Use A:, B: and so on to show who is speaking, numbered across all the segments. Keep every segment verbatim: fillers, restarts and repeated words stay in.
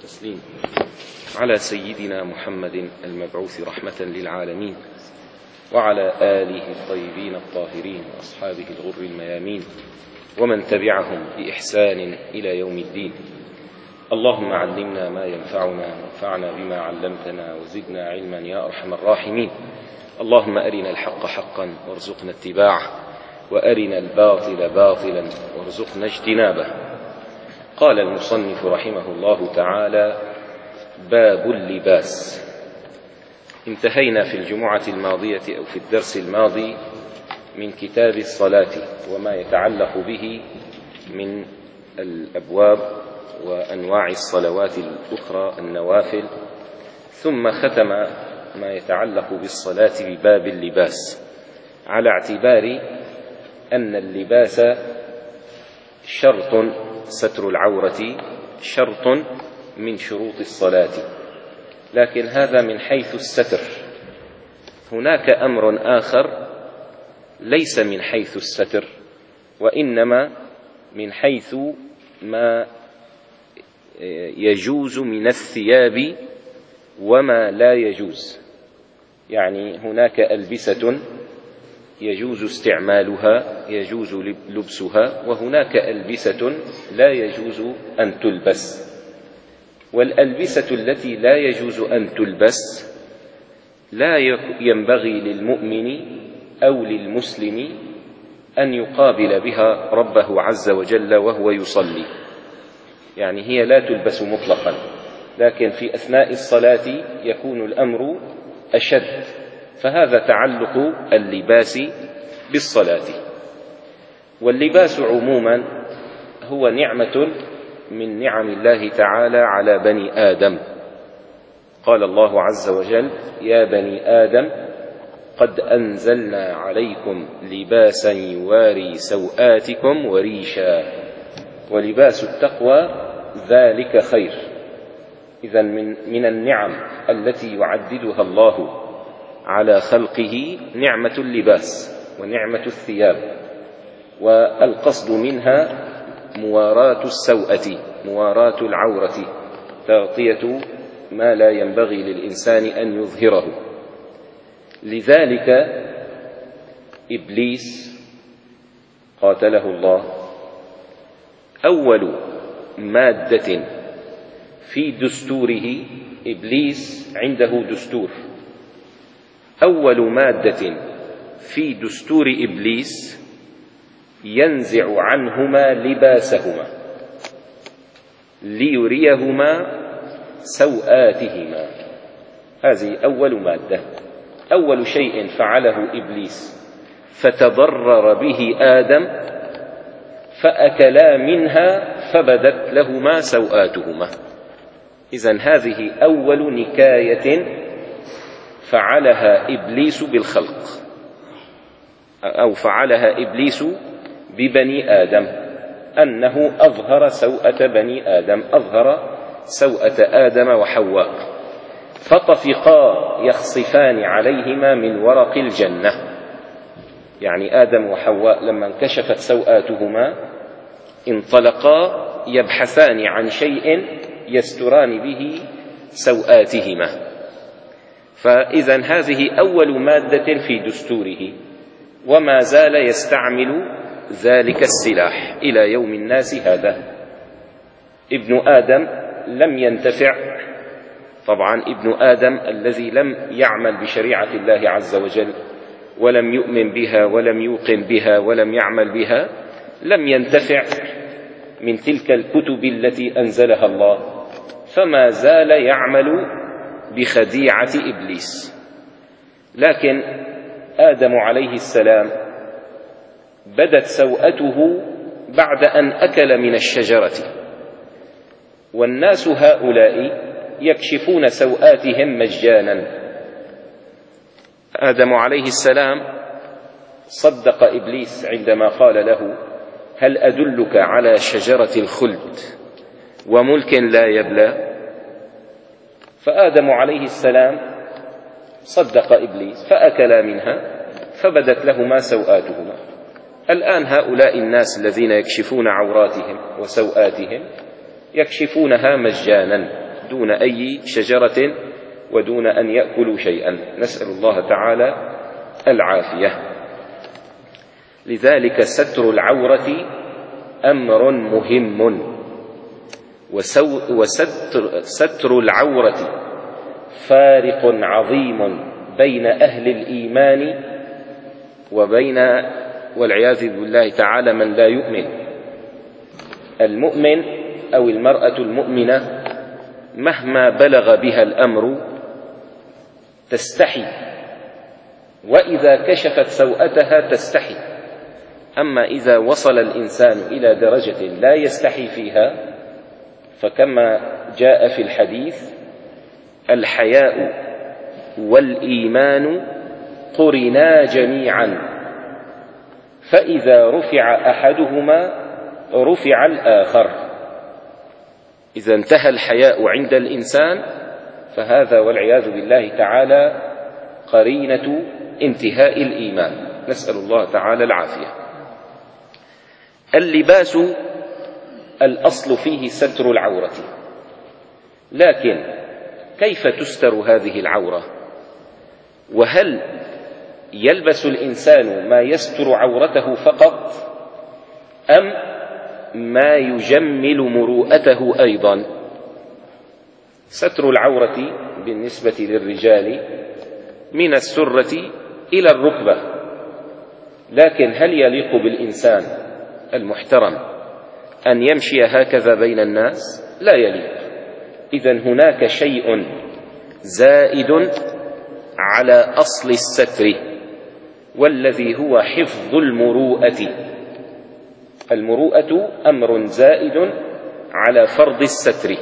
A: والتسليم على سيدنا محمد المبعوث رحمة للعالمين وعلى آله الطيبين الطاهرين وأصحابه الغر الميامين ومن تبعهم بإحسان إلى يوم الدين. اللهم علمنا ما ينفعنا وانفعنا بما علمتنا وزدنا علما يا أرحم الراحمين. اللهم أرنا الحق حقا وارزقنا اتباعه وأرنا الباطل باطلا وارزقنا اجتنابه. قال المصنف رحمه الله تعالى: باب اللباس. انتهينا في الجمعة الماضية أو في الدرس الماضي من كتاب الصلاة وما يتعلق به من الأبواب وأنواع الصلوات الأخرى النوافل، ثم ختم ما يتعلق بالصلاة بباب اللباس، على اعتبار أن اللباس شرط، ستر العورة شرط من شروط الصلاة، لكن هذا من حيث الستر. هناك أمر آخر ليس من حيث الستر، وإنما من حيث ما يجوز من الثياب وما لا يجوز. يعني هناك ألبسة يجوز استعمالها، يجوز لبسها، وهناك ألبسة لا يجوز أن تلبس. والألبسة التي لا يجوز أن تلبس لا ينبغي للمؤمن أو للمسلم أن يقابل بها ربه عز وجل وهو يصلي. يعني هي لا تلبس مطلقا، لكن في أثناء الصلاة يكون الأمر أشد، فهذا تعلق اللباس بالصلاة. واللباس عموما هو نعمة من نعم الله تعالى على بني آدم. قال الله عز وجل: يا بني آدم قد أنزلنا عليكم لباسا يواري سوآتكم وريشا ولباس التقوى ذلك خير. إذن من, من النعم التي يعددها الله على خلقه نعمة اللباس ونعمة الثياب، والقصد منها مواراة السوءة، مواراة العورة، تغطية ما لا ينبغي للإنسان أن يظهره. لذلك إبليس قاتله الله أول مادة في دستوره، إبليس عنده دستور، أول مادة في دستور إبليس ينزع عنهما لباسهما ليريهما سوآتهما. هذه أول مادة، أول شيء فعله إبليس فتضرر به آدم، فأكلا منها فبدت لهما سوآتهما. إذن هذه أول نكاية فعلها إبليس بالخلق، أو فعلها إبليس ببني آدم، أنه أظهر سوءة بني آدم، أظهر سوءة آدم وحواء، فطفقا يخصفان عليهما من ورق الجنة. يعني آدم وحواء لما انكشفت سوءاتهما انطلقا يبحثان عن شيء يستران به سوءاتهما. فإذن هذه أول مادة في دستوره، وما زال يستعمل ذلك السلاح إلى يوم الناس هذا. ابن آدم لم ينتفع، طبعا ابن آدم الذي لم يعمل بشريعة الله عز وجل ولم يؤمن بها ولم يوقن بها ولم يعمل بها، لم ينتفع من تلك الكتب التي أنزلها الله، فما زال يعمل بخديعة إبليس. لكن آدم عليه السلام بدت سوءته بعد أن أكل من الشجرة، والناس هؤلاء يكشفون سوءاتهم مجانا. آدم عليه السلام صدق إبليس عندما قال له: هل أدلك على شجرة الخلد وملك لا يبلى؟ فآدم عليه السلام صدق إبليس فأكلا منها فبدت لهما سوآتهما. الآن هؤلاء الناس الذين يكشفون عوراتهم وسوآتهم يكشفونها مجانا، دون أي شجرة ودون أن يأكلوا شيئا. نسأل الله تعالى العافية. لذلك ستر العورة أمر مهم، وستر ستر العورة فارق عظيم بين أهل الإيمان وبين والعياذ بالله تعالى من لا يؤمن. المؤمن أو المرأة المؤمنة مهما بلغ بها الأمر تستحي، وإذا كشفت سوءتها تستحي. أما إذا وصل الإنسان إلى درجة لا يستحي فيها، فكما جاء في الحديث: الحياء والإيمان قرنا جميعا، فإذا رفع أحدهما رفع الآخر. إذا انتهى الحياء عند الإنسان فهذا والعياذ بالله تعالى قرينة انتهاء الإيمان. نسأل الله تعالى العافية. اللباس الأصل فيه ستر العورة، لكن كيف تستر هذه العورة؟ وهل يلبس الإنسان ما يستر عورته فقط، أم ما يجمل مروءته أيضا؟ ستر العورة بالنسبة للرجال من السرة إلى الركبة، لكن هل يليق بالإنسان المحترم أن يمشي هكذا بين الناس؟ لا يليق. إذن هناك شيء زائد على أصل الستر، والذي هو حفظ المروءة. المروءة أمر زائد على فرض الستر،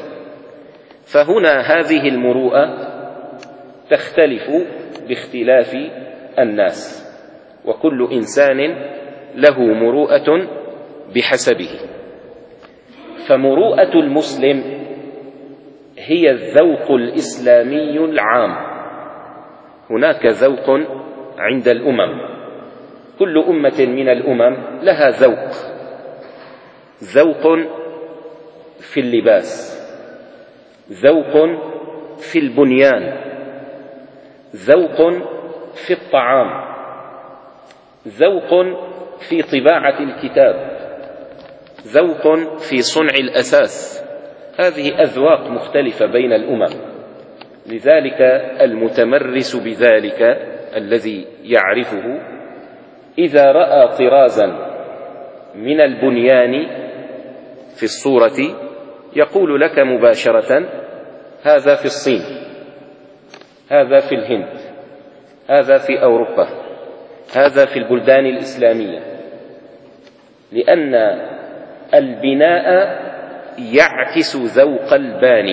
A: فهنا هذه المروءة تختلف باختلاف الناس، وكل إنسان له مروءة بحسبه. فمروءة المسلم هي الذوق الإسلامي العام. هناك ذوق عند الأمم، كل أمة من الأمم لها ذوق. ذوق في اللباس، ذوق في البنيان، ذوق في الطعام، ذوق في طباعة الكتاب، ذوق في صنع الأساس. هذه أذواق مختلفة بين الأمم. لذلك المتمرس بذلك الذي يعرفه إذا رأى طرازا من البنيان في الصورة يقول لك مباشرة: هذا في الصين، هذا في الهند، هذا في أوروبا، هذا في البلدان الإسلامية، لأن البناء يعكس ذوق الباني.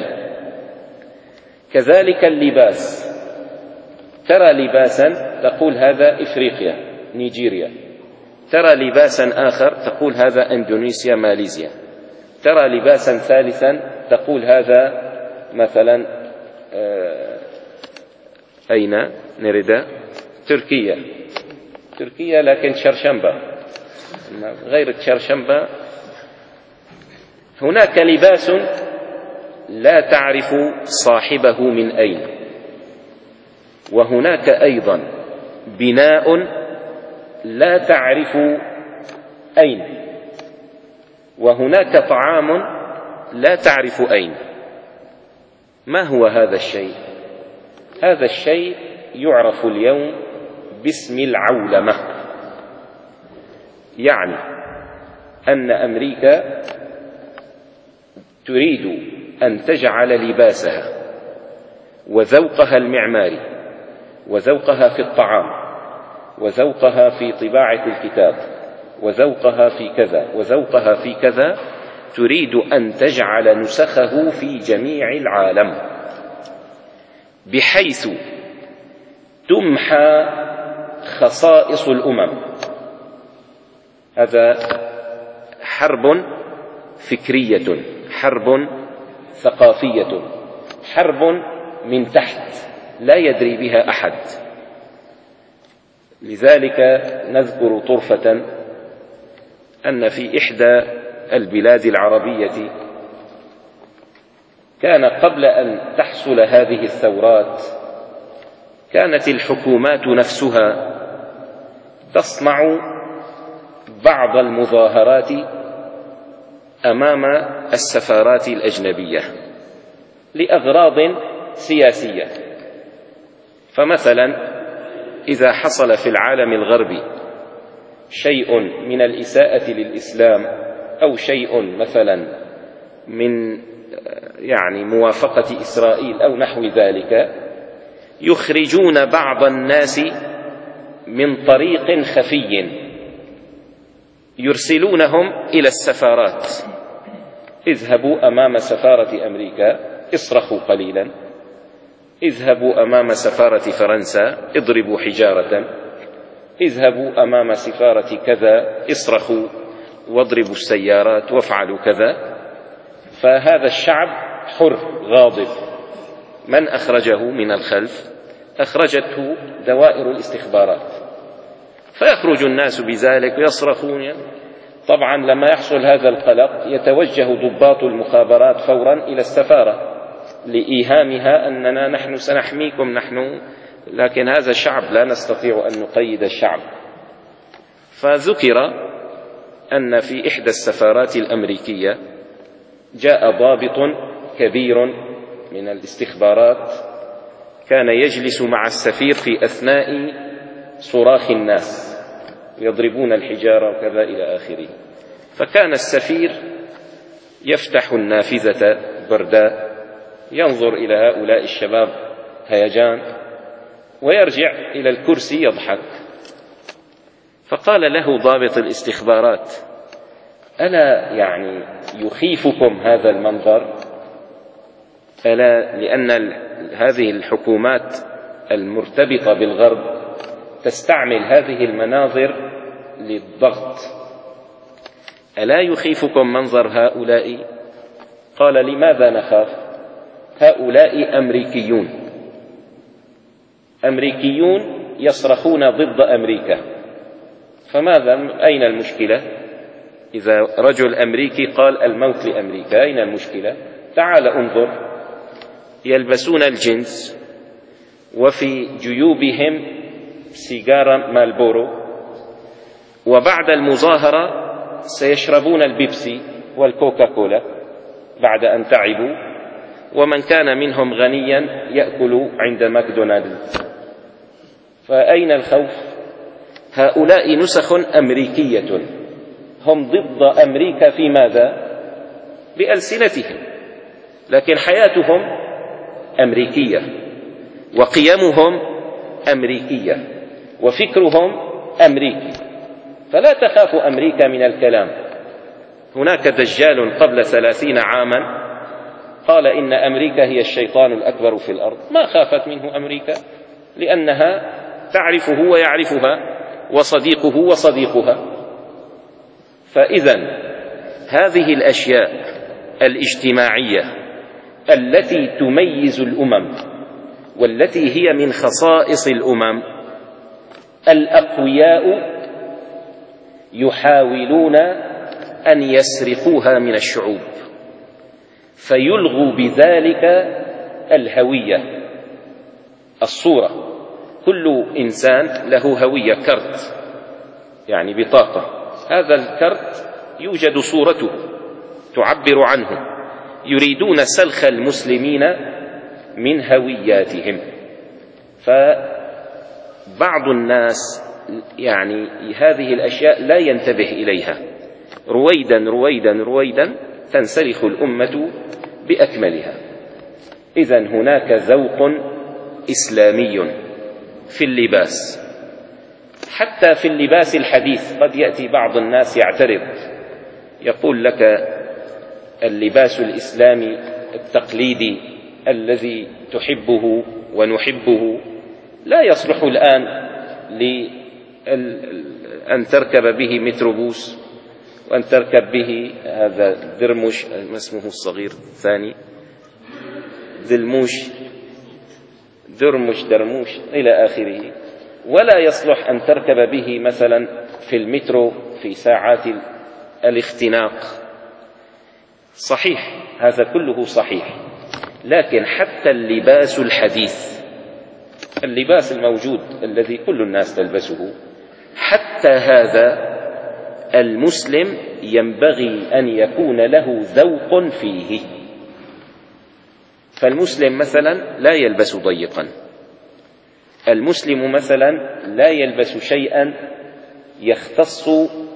A: كذلك اللباس، ترى لباسا تقول هذا إفريقيا نيجيريا، ترى لباسا آخر تقول هذا إندونيسيا ماليزيا، ترى لباسا ثالثا تقول هذا مثلا آه أين نريد؟ تركيا تركيا لكن شرشمبة غير الشرشمبة. هناك لباس لا تعرف صاحبه من أين، وهناك أيضا بناء لا تعرف أين، وهناك طعام لا تعرف أين. ما هو هذا الشيء؟ هذا الشيء يعرف اليوم باسم العولمة. يعني أن أمريكا تريد أن تجعل لباسها وذوقها المعماري وذوقها في الطعام وذوقها في طباعة الكتاب وذوقها في كذا وذوقها في كذا، تريد أن تجعل نسخه في جميع العالم، بحيث تمحى خصائص الأمم. هذا حرب فكرية، حرب ثقافية، حرب من تحت لا يدري بها أحد. لذلك نذكر طرفة أن في إحدى البلاد العربية كان قبل أن تحصل هذه الثورات كانت الحكومات نفسها تصنع بعض المظاهرات أمام السفارات الأجنبية لأغراض سياسية. فمثلا إذا حصل في العالم الغربي شيء من الإساءة للإسلام أو شيء مثلا من يعني موافقة إسرائيل أو نحو ذلك، يخرجون بعض الناس من طريق خفي يرسلونهم إلى السفارات: اذهبوا أمام سفارة أمريكا اصرخوا قليلا، اذهبوا أمام سفارة فرنسا اضربوا حجارة، اذهبوا أمام سفارة كذا اصرخوا واضربوا السيارات وافعلوا كذا. فهذا الشعب حر غاضب، من أخرجه من الخلف؟ أخرجته دوائر الاستخبارات، فيخرج الناس بذلك ويصرخون. طبعا لما يحصل هذا القلق يتوجه ضباط المخابرات فورا إلى السفارة لإيهامها أننا نحن سنحميكم نحن، لكن هذا الشعب لا نستطيع أن نقيد الشعب. فذكر أن في إحدى السفارات الأمريكية جاء ضابط كبير من الاستخبارات كان يجلس مع السفير في أثناء صراخ الناس يضربون الحجارة وكذا إلى آخره. فكان السفير يفتح النافذة برداء ينظر إلى هؤلاء الشباب هيجان ويرجع إلى الكرسي يضحك. فقال له ضابط الاستخبارات: ألا يعني يخيفكم هذا المنظر؟ ألا لأن هذه الحكومات المرتبطة بالغرب تستعمل هذه المناظر للضغط، ألا يخيفكم منظر هؤلاء؟ قال: لماذا نخاف؟ هؤلاء أمريكيون أمريكيون يصرخون ضد أمريكا، فماذا أين المشكلة؟ إذا رجل أمريكي قال الموت لأمريكا أين المشكلة؟ تعال انظر، يلبسون الجنس وفي جيوبهم سيجارة مالبورو، وبعد المظاهرة سيشربون البيبسي والكوكا كولا بعد أن تعبوا، ومن كان منهم غنيا يأكل عند ماكدونالدز. فأين الخوف؟ هؤلاء نسخ أمريكية، هم ضد أمريكا في ماذا؟ بألسنتهم، لكن حياتهم أمريكية وقيمهم أمريكية وفكرهم أمريكي. فلا تخاف أمريكا من الكلام. هناك دجال قبل ثلاثين عاما قال إن أمريكا هي الشيطان الأكبر في الأرض، ما خافت منه أمريكا لأنها تعرفه ويعرفها وصديقه وصديقها. فإذن هذه الأشياء الاجتماعية التي تميز الأمم والتي هي من خصائص الأمم، الأقوياء يحاولون أن يسرقوها من الشعوب فيلغوا بذلك الهوية، الصورة. كل إنسان له هوية، كرت يعني بطاقة، هذا الكرت يوجد صورته تعبر عنه. يريدون سلخ المسلمين من هوياتهم. فبعض الناس يعني هذه الأشياء لا ينتبه إليها، رويدا رويدا رويدا تنسلخ الأمة بأكملها. إذن هناك ذوق إسلامي في اللباس، حتى في اللباس الحديث. قد يأتي بعض الناس يعترض يقول لك اللباس الإسلامي التقليدي الذي تحبه ونحبه لا يصلح الآن لأن تركب به متروبوس وأن تركب به هذا درمش، ما اسمه الصغير الثاني، دلموش درمش درموش إلى آخره، ولا يصلح أن تركب به مثلا في المترو في ساعات الاختناق. صحيح، هذا كله صحيح، لكن حتى اللباس الحديث، اللباس الموجود الذي كل الناس تلبسه، حتى هذا المسلم ينبغي أن يكون له ذوق فيه. فالمسلم مثلا لا يلبس ضيقا، المسلم مثلا لا يلبس شيئا يختص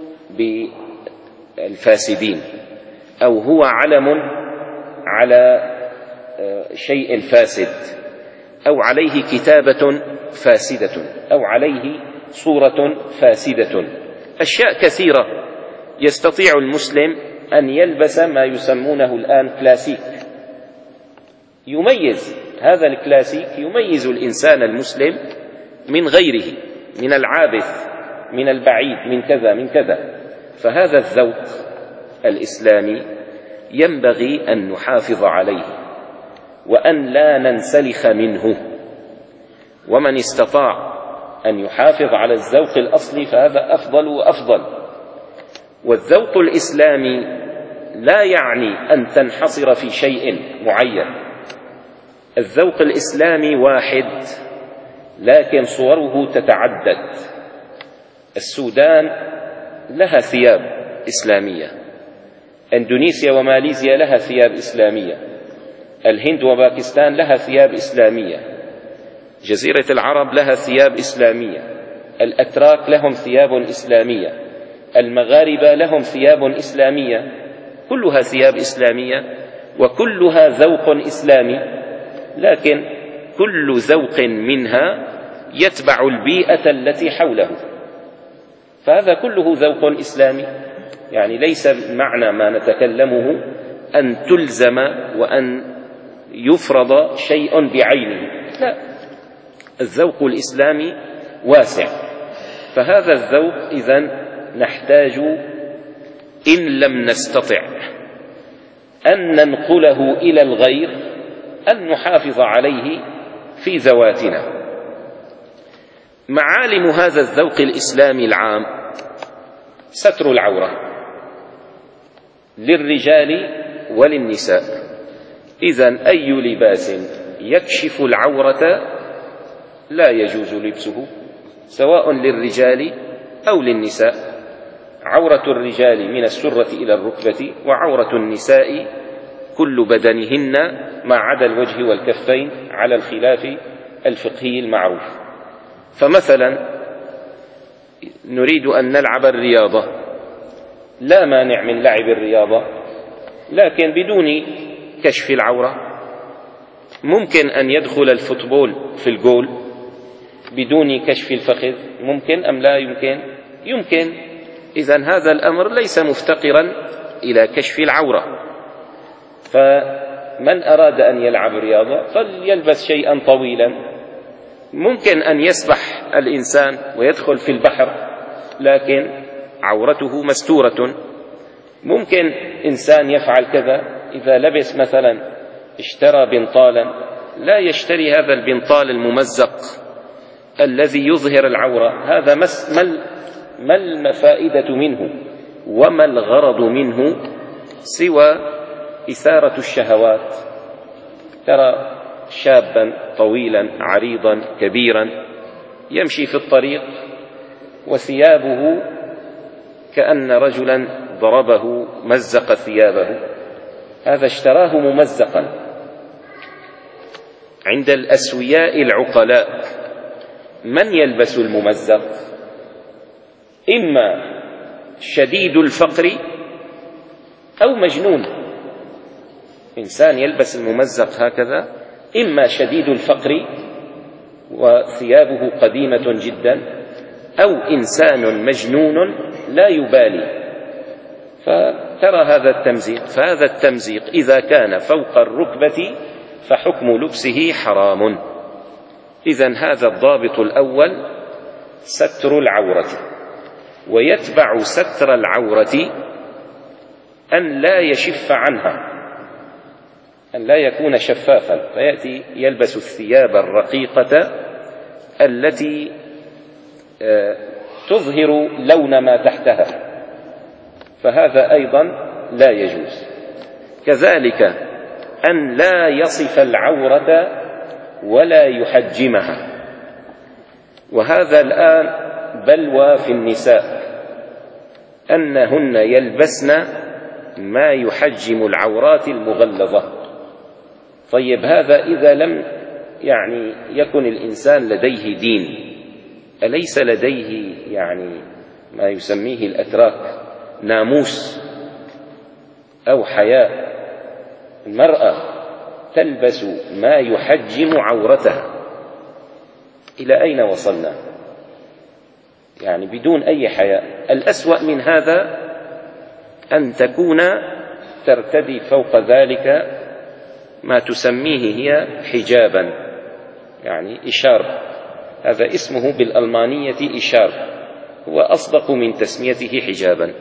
A: بالفاسدين، أو هو علم على شيء فاسد، أو عليه كتابة فاسدة، أو عليه صورة فاسدة. أشياء كثيرة يستطيع المسلم أن يلبس ما يسمونه الآن كلاسيك، يميز هذا الكلاسيك يميز الإنسان المسلم من غيره، من العابث، من البعيد، من كذا من كذا. فهذا الذوق الإسلامي ينبغي أن نحافظ عليه وأن لا ننسلخ منه. ومن استطاع أن يحافظ على الذوق الأصلي فهذا أفضل وأفضل. والذوق الإسلامي لا يعني أن تنحصر في شيء معين، الذوق الإسلامي واحد لكن صوره تتعدد. السودان لها ثياب إسلامية، إندونيسيا وماليزيا لها ثياب إسلامية، الهند وباكستان لها ثياب إسلامية، جزيرة العرب لها ثياب إسلامية، الأتراك لهم ثياب إسلامية، المغاربة لهم ثياب إسلامية، كلها ثياب إسلامية وكلها ذوق إسلامي، لكن كل ذوق منها يتبع البيئة التي حوله، فهذا كله ذوق إسلامي. يعني ليس معنى ما نتكلمه أن تلزم وأن يفرض شيء بعينه، لا، الذوق الإسلامي واسع. فهذا الذوق إذن نحتاج إن لم نستطع أن ننقله إلى الغير أن نحافظ عليه في ذواتنا. معالم هذا الذوق الإسلامي العام: ستر العورة للرجال وللنساء. إذن أي لباس يكشف العورة لا يجوز لبسه، سواء للرجال أو للنساء. عورة الرجال من السرة إلى الركبة، وعورة النساء كل بدنهن ما عدا الوجه والكفين على الخلاف الفقهي المعروف. فمثلا نريد أن نلعب الرياضة، لا مانع من لعب الرياضة لكن بدون كشف العورة. ممكن أن يدخل الفوتبول في الجول بدون كشف الفخذ، ممكن أم لا يمكن؟ يمكن. إذن هذا الأمر ليس مفتقرا إلى كشف العورة. فمن أراد أن يلعب رياضة فليلبس شيئا طويلا. ممكن أن يسبح الإنسان ويدخل في البحر لكن عورته مستورة. ممكن إنسان يفعل كذا إذا لبس مثلا اشترى بنطالا، لا يشتري هذا البنطال الممزق الذي يظهر العورة. هذا ما الفائدة منه وما الغرض منه سوى إثارة الشهوات. ترى شابا طويلا عريضا كبيرا يمشي في الطريق وثيابه كأن رجلا ضربه مزق ثيابه، هذا اشتراه ممزقا. عند الأسوياء العقلاء من يلبس الممزق؟ إما شديد الفقر أو مجنون. إنسان يلبس الممزق هكذا إما شديد الفقر وثيابه قديمة جدا، أو إنسان مجنون لا يبالي. فترى هذا التمزيق، فهذا التمزيق إذا كان فوق الركبة فحكم لبسه حرام. إذن هذا الضابط الأول ستر العورة. ويتبع ستر العورة أن لا يشف عنها، أن لا يكون شفافا فيأتي يلبس الثياب الرقيقة التي تظهر لون ما تحتها، فهذا أيضا لا يجوز. كذلك أن لا يصف العورة ولا يحجمها. وهذا الآن بلوى في النساء، أنهن يلبسن ما يحجم العورات المغلظة. طيب هذا إذا لم يعني يكن الإنسان لديه دين، أليس لديه يعني ما يسميه الأتراك ناموس أو حياء؟ المرأة تلبس ما يحجم عورتها، إلى أين وصلنا؟ يعني بدون أي حياء. الأسوأ من هذا أن تكون ترتدي فوق ذلك ما تسميه هي حجابا، يعني إشارب، هذا اسمه بالألمانية إشارب، هو أصدق من تسميته حجابا.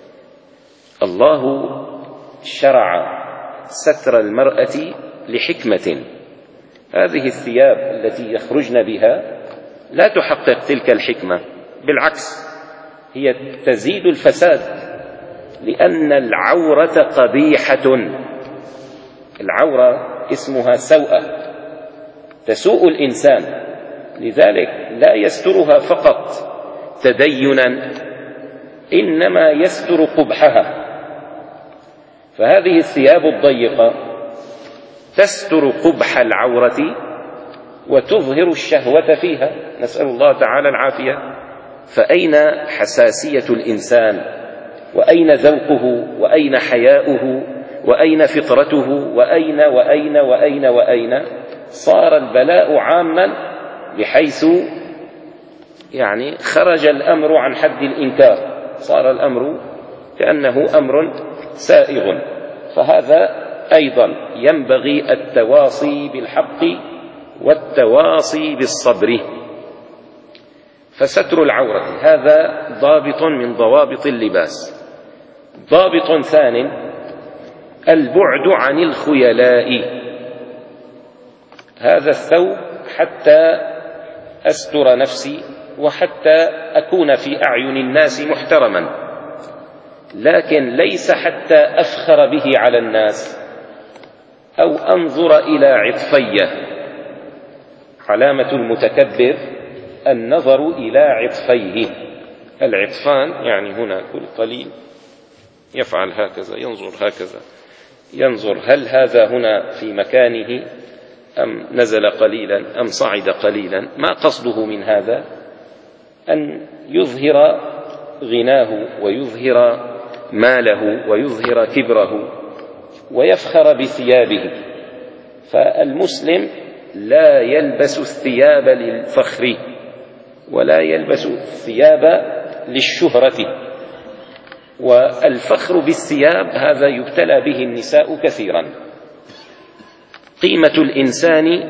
A: الله شرع ستر المرأة لحكمة. هذه الثياب التي يخرجن بها لا تحقق تلك الحكمة، بالعكس هي تزيد الفساد، لأن العورة قبيحة. العورة اسمها سوءة، تسوء الإنسان، لذلك لا يسترها فقط تدينا، إنما يستر قبحها. فهذه الثياب الضيقة تستر قبح العورة وتظهر الشهوة فيها، نسأل الله تعالى العافية. فأين حساسية الإنسان؟ وأين ذوقه؟ وأين حياؤه؟ وأين فطرته؟ وأين وأين وأين وأين؟ صار البلاء عاما بحيث يعني خرج الأمر عن حد الإنكار، صار الأمر كأنه أمر سائغ. فهذا أيضا ينبغي التواصي بالحق والتواصي بالصبر. فستر العورة هذا ضابط من ضوابط اللباس. ضابط ثان البعد عن الخيلاء. هذا الثوب حتى أستر نفسي وحتى أكون في أعين الناس محترما، لكن ليس حتى أفخر به على الناس أو أنظر إلى عطفيه. علامة المتكبر النظر إلى عطفيه. العطفان يعني هنا كل قليل يفعل هكذا، ينظر هكذا، ينظر هل هذا هنا في مكانه أم نزل قليلا أم صعد قليلا. ما قصده من هذا؟ أن يظهر غناه ويظهر ماله ويظهر كبره ويفخر بثيابه. فالمسلم لا يلبس الثياب للفخر ولا يلبس الثياب للشهرة. والفخر بالثياب هذا يبتلى به النساء كثيرا. قيمة الإنسان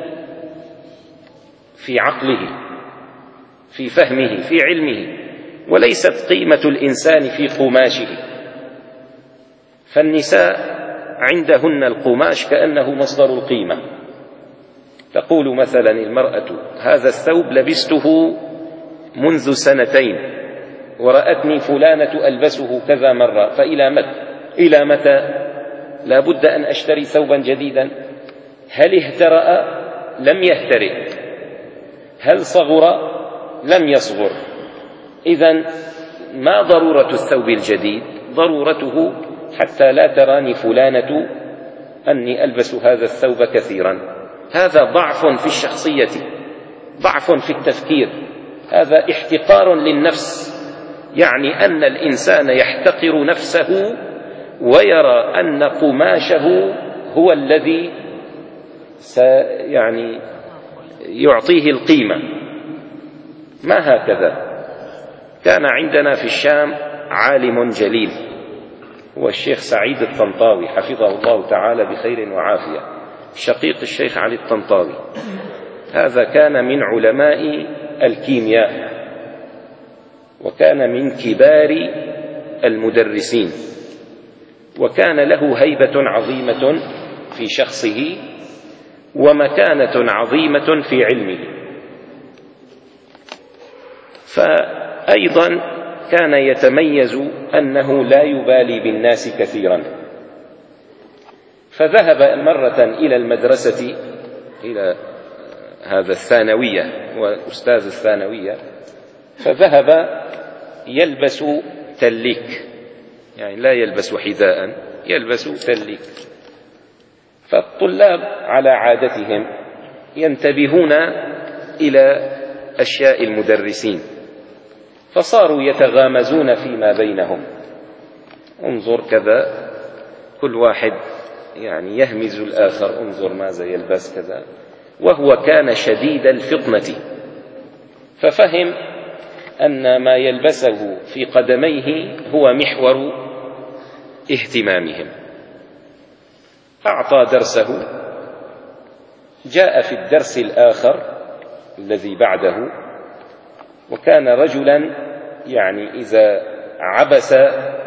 A: في عقله، في فهمه، في علمه، وليست قيمة الإنسان في قماشه. فالنساء عندهن القماش كأنه مصدر القيمة. تقول مثلا المرأة هذا الثوب لبسته منذ سنتين ورأتني فلانة ألبسه كذا مرة، فإلى متى؟ إلى متى؟ لا بد أن أشتري ثوبا جديدا. هل اهترأ؟ لم يهترئ. هل صغر؟ لم يصغر. إذن ما ضرورة الثوب الجديد؟ ضرورته حتى لا تراني فلانة أني ألبس هذا الثوب كثيرا. هذا ضعف في الشخصية، ضعف في التفكير، هذا احتقار للنفس. يعني أن الإنسان يحتقر نفسه ويرى أن قماشه هو الذي يعني يعطيه القيمة. ما هكذا. كان عندنا في الشام عالم جليل هو الشيخ سعيد الطنطاوي حفظه الله تعالى بخير وعافية، شقيق الشيخ علي الطنطاوي. هذا كان من علماء الكيمياء وكان من كبار المدرسين، وكان له هيبة عظيمة في شخصه ومكانة عظيمة في علمه. فأيضا كان يتميز أنه لا يبالي بالناس كثيرا. فذهب مرة إلى المدرسة، إلى هذا الثانوية، هو أستاذ الثانوية، فذهب يلبس تليك، يعني لا يلبس حذاء، يلبس تليك. فالطلاب على عادتهم ينتبهون إلى أشياء المدرسين، فصاروا يتغامزون فيما بينهم، انظر كذا، كل واحد يعني يهمز الآخر، انظر ماذا يلبس كذا، وهو كان شديد الفطنة، ففهم أن ما يلبسه في قدميه هو محور اهتمامهم، أعطى درسه. جاء في الدرس الآخر الذي بعده، وكان رجلا يعني إذا عبس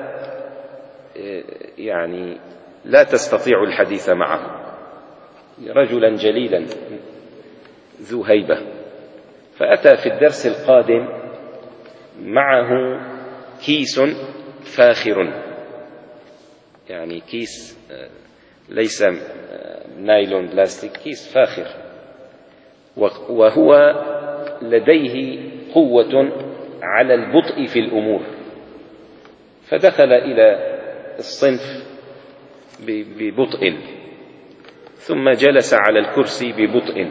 A: يعني لا تستطيع الحديث معه، رجلا جليلا ذو هيبة. فأتى في الدرس القادم معه كيس فاخر، يعني كيس ليس نايلون بلاستيك، كيس فاخر، وهو لديه قوة على البطء في الأمور. فدخل إلى الصنف ببطء، ثم جلس على الكرسي ببطء،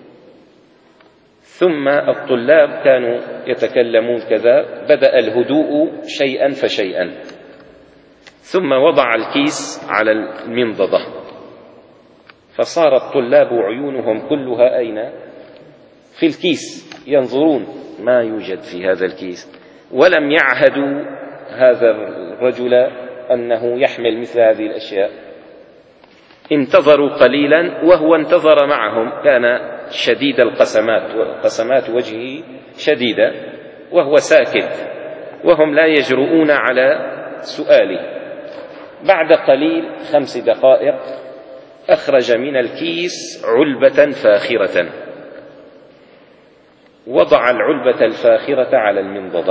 A: ثم الطلاب كانوا يتكلمون كذا، بدأ الهدوء شيئا فشيئا، ثم وضع الكيس على المنضدة، فصار الطلاب عيونهم كلها أين؟ في الكيس، ينظرون ما يوجد في هذا الكيس، ولم يعهدوا هذا الرجل أنه يحمل مثل هذه الأشياء. انتظروا قليلا وهو انتظر معهم، كان شديد القسمات، وقسمات وجهه شديدة، وهو ساكت، وهم لا يجرؤون على سؤاله. بعد قليل، خمس دقائق، أخرج من الكيس علبة فاخرة، وضع العلبة الفاخرة على المنضدة.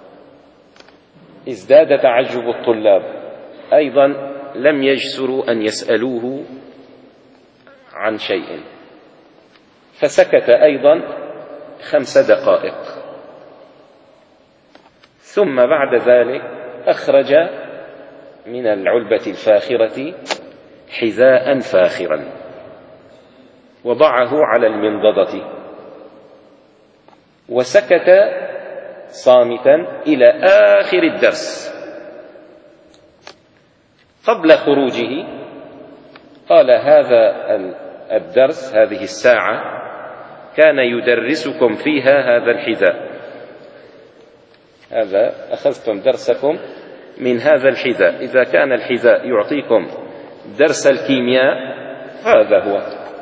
A: ازداد تعجب الطلاب، أيضا لم يجسروا أن يسألوه عن شيء، فسكت أيضا خمس دقائق، ثم بعد ذلك أخرج من العلبة الفاخرة حذاء فاخرا، وضعه على المنضدة، وسكت صامتا إلى آخر الدرس. قبل خروجه قال: هذا الدرس، هذه الساعة كان يدرسكم فيها هذا الحذاء، هذا أخذتم درسكم من هذا الحذاء، إذا كان الحذاء يعطيكم درس الكيمياء هذا هو.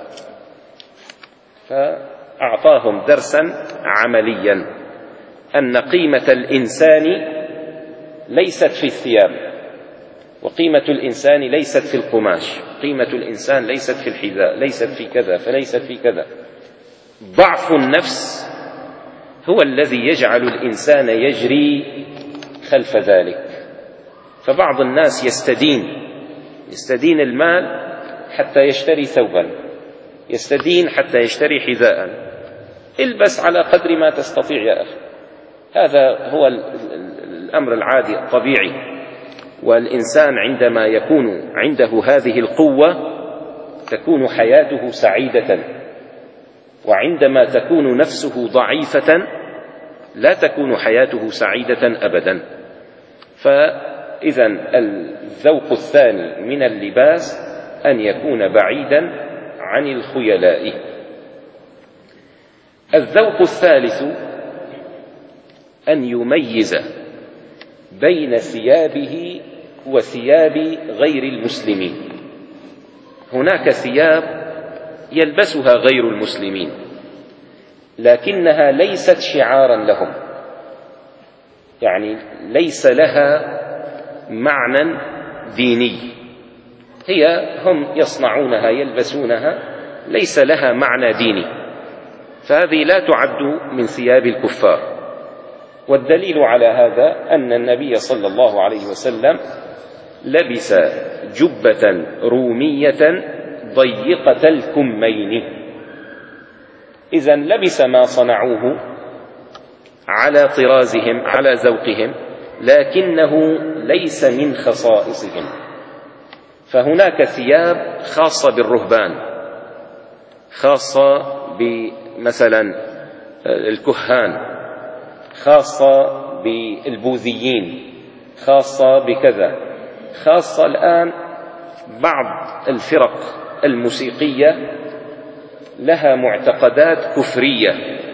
A: فأعطاهم درسا عمليا، أن قيمة الإنسان ليست في الثياب، وقيمة الإنسان ليست في القماش، قيمة الإنسان ليست في الحذاء، ليست في كذا، فليست في كذا. ضعف النفس هو الذي يجعل الإنسان يجري خلف ذلك. فبعض الناس يستدين يستدين المال حتى يشتري ثوبا، يستدين حتى يشتري حذاء. البس على قدر ما تستطيع يا أخي، هذا هو الأمر العادي الطبيعي. والإنسان عندما يكون عنده هذه القوة تكون حياته سعيدة، وعندما تكون نفسه ضعيفة لا تكون حياته سعيدة أبدا. فإذا الذوق الثاني من اللباس أن يكون بعيدا عن الخيلاء. الذوق الثالث أن يميز بين ثيابه وثياب غير المسلمين. هناك ثياب يلبسها غير المسلمين لكنها ليست شعارا لهم، يعني ليس لها معنى ديني، هي هم يصنعونها يلبسونها، ليس لها معنى ديني، فهذه لا تعد من ثياب الكفار. والدليل على هذا أن النبي صلى الله عليه وسلم لبس جبة رومية ضيقة الكمين. إذن لبس ما صنعوه على طرازهم على ذوقهم، لكنه ليس من خصائصهم. فهناك ثياب خاصة بالرهبان، خاصة بمثلا الكهان، خاصة بالبوذيين، خاصة بكذا، خاصة الآن بعض الفرق الموسيقية لها معتقدات كفرية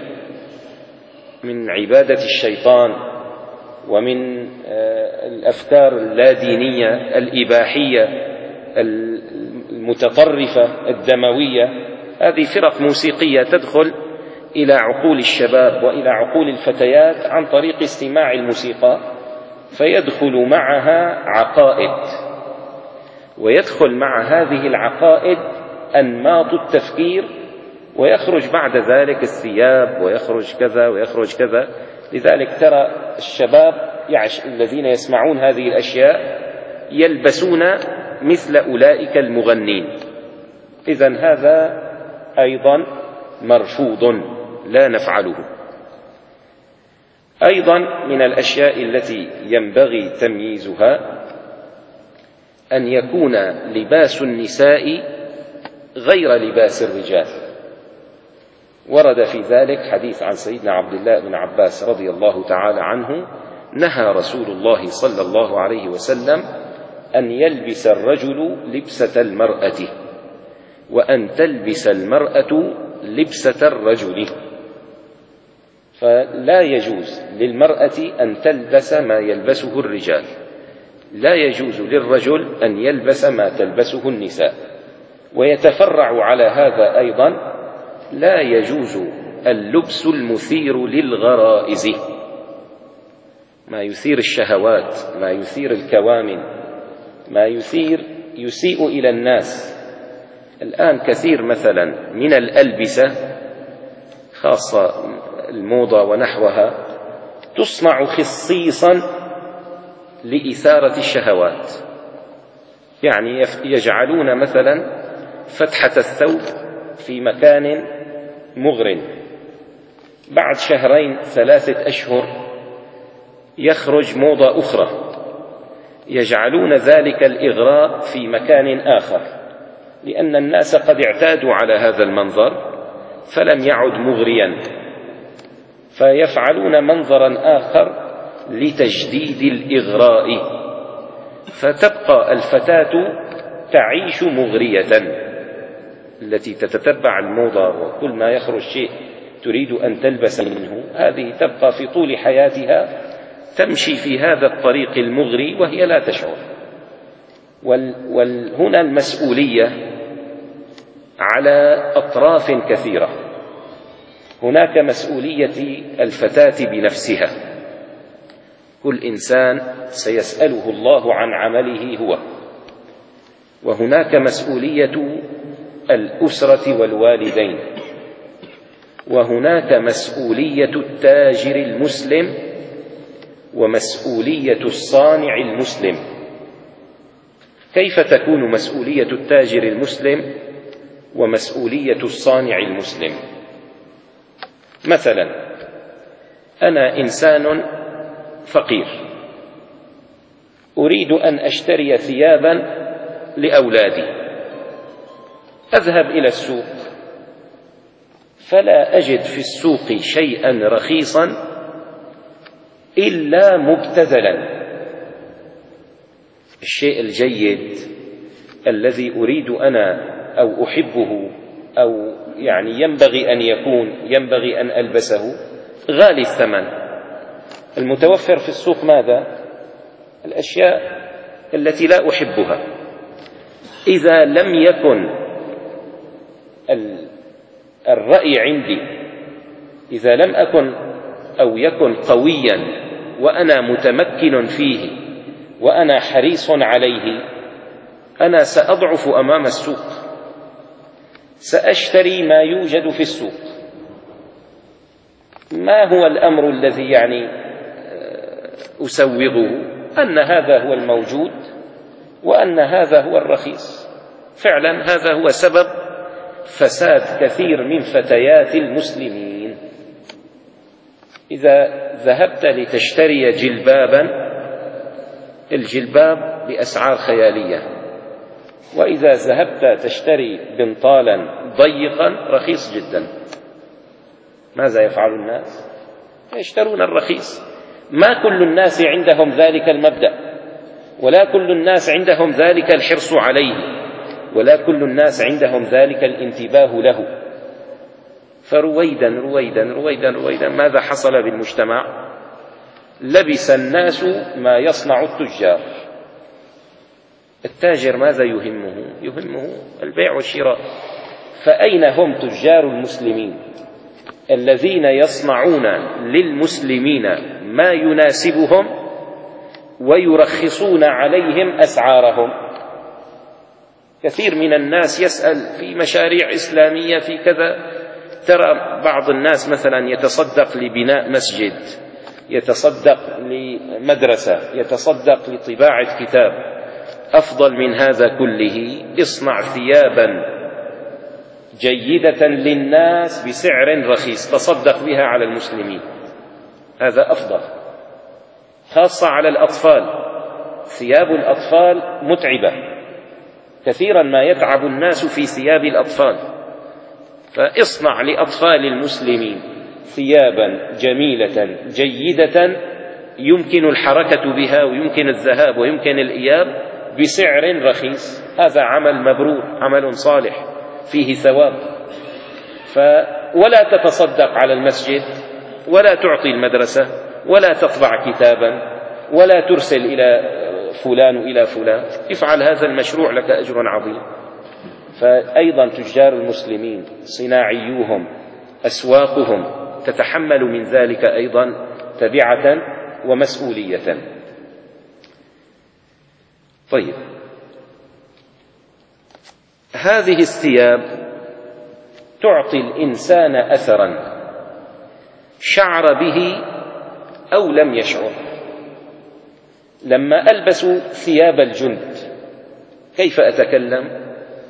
A: من عبادة الشيطان ومن الأفكار اللادينية الإباحية المتطرفة الدموية. هذه فرق موسيقية تدخل إلى عقول الشباب وإلى عقول الفتيات عن طريق استماع الموسيقى، فيدخل معها عقائد، ويدخل مع هذه العقائد أنماط التفكير، ويخرج بعد ذلك الثياب، ويخرج كذا ويخرج كذا. لذلك ترى الشباب يعش الذين يسمعون هذه الأشياء يلبسون مثل أولئك المغنين. إذن هذا أيضا مرفوض، لا نفعله. أيضا من الأشياء التي ينبغي تمييزها أن يكون لباس النساء غير لباس الرجال. ورد في ذلك حديث عن سيدنا عبد الله بن عباس رضي الله تعالى عنه: نهى رسول الله صلى الله عليه وسلم أن يلبس الرجل لبسة المرأة، وأن تلبس المرأة لبسة الرجل. فلا يجوز للمرأة أن تلبس ما يلبسه الرجال، لا يجوز للرجل أن يلبس ما تلبسه النساء. ويتفرع على هذا أيضا لا يجوز اللبس المثير للغرائز، ما يثير الشهوات، ما يثير الكوامن، ما يثير يسيء إلى الناس. الآن كثير مثلا من الألبسة خاصة الموضة ونحوها تصنع خصيصا لإثارة الشهوات، يعني يجعلون مثلا فتحة الثوب في مكان مغر، بعد شهرين ثلاثة أشهر يخرج موضة أخرى، يجعلون ذلك الإغراء في مكان آخر، لأن الناس قد اعتادوا على هذا المنظر فلم يعد مغريا، فيفعلون منظرا آخر لتجديد الإغراء، فتبقى الفتاة تعيش مغرية التي تتتبع الموضة، وكل ما يخرج شيء تريد أن تلبس منه، هذه تبقى في طول حياتها تمشي في هذا الطريق المغري وهي لا تشعر. وهنا المسؤولية على أطراف كثيرة. هناك مسؤولية الفتاة بنفسها، كل إنسان سيسأله الله عن عمله هو، وهناك مسؤولية الأسرة والوالدين، وهناك مسؤولية التاجر المسلم ومسؤولية الصانع المسلم. كيف تكون مسؤولية التاجر المسلم ومسؤولية الصانع المسلم؟ مثلا أنا إنسان فقير أريد أن أشتري ثيابا لأولادي، أذهب إلى السوق فلا أجد في السوق شيئا رخيصا إلا مبتذلا. الشيء الجيد الذي أريد أنا أو أحبه أو يعني ينبغي أن يكون ينبغي أن ألبسه غالي الثمن. المتوفر في السوق ماذا؟ الأشياء التي لا أحبها. إذا لم يكن الرأي عندي، إذا لم أكن أو يكن قويا وأنا متمكن فيه وأنا حريص عليه، أنا سأضعف أمام السوق، سأشتري ما يوجد في السوق. ما هو الأمر الذي يعني أسوغه؟ أن هذا هو الموجود وأن هذا هو الرخيص. فعلا هذا هو سبب فساد كثير من فتيات المسلمين. إذا ذهبت لتشتري جلبابا، الجلباب بأسعار خيالية، وإذا ذهبت تشتري بنطالا ضيقا رخيص جدا، ماذا يفعل الناس؟ يشترون الرخيص. ما كل الناس عندهم ذلك المبدأ، ولا كل الناس عندهم ذلك الحرص عليه، ولا كل الناس عندهم ذلك الانتباه له. فرويدا رويدا رويدا رويدا ماذا حصل بالمجتمع؟ لبس الناس ما يصنع التجار. التاجر ماذا يهمه؟ يهمه البيع والشراء. فأين هم تجار المسلمين الذين يصنعون للمسلمين ما يناسبهم ويرخصون عليهم أسعارهم؟ كثير من الناس يسأل في مشاريع إسلامية في كذا، ترى بعض الناس مثلا يتصدق لبناء مسجد، يتصدق لمدرسة، يتصدق لطباعة كتاب. أفضل من هذا كله اصنع ثيابا جيدة للناس بسعر رخيص تصدق بها على المسلمين، هذا أفضل، خاصة على الأطفال. ثياب الأطفال متعبة، كثيرا ما يتعب الناس في ثياب الأطفال، فاصنع لأطفال المسلمين ثيابا جميلة جيدة يمكن الحركة بها ويمكن الذهاب ويمكن الإياب بسعر رخيص. هذا عمل مبرور، عمل صالح فيه ثواب. ف ولا تتصدق على المسجد، ولا تعطي المدرسة، ولا تطبع كتابا، ولا ترسل إلى فلان إلى فلان. افعل هذا المشروع لك أجر عظيم. فأيضا تجار المسلمين، صناعيوهم، أسواقهم تتحمل من ذلك أيضا تبعة ومسؤولية. طيب، هذه الثياب تعطي الإنسان أثرا شعر به أو لم يشعر. لما ألبس ثياب الجند كيف أتكلم؟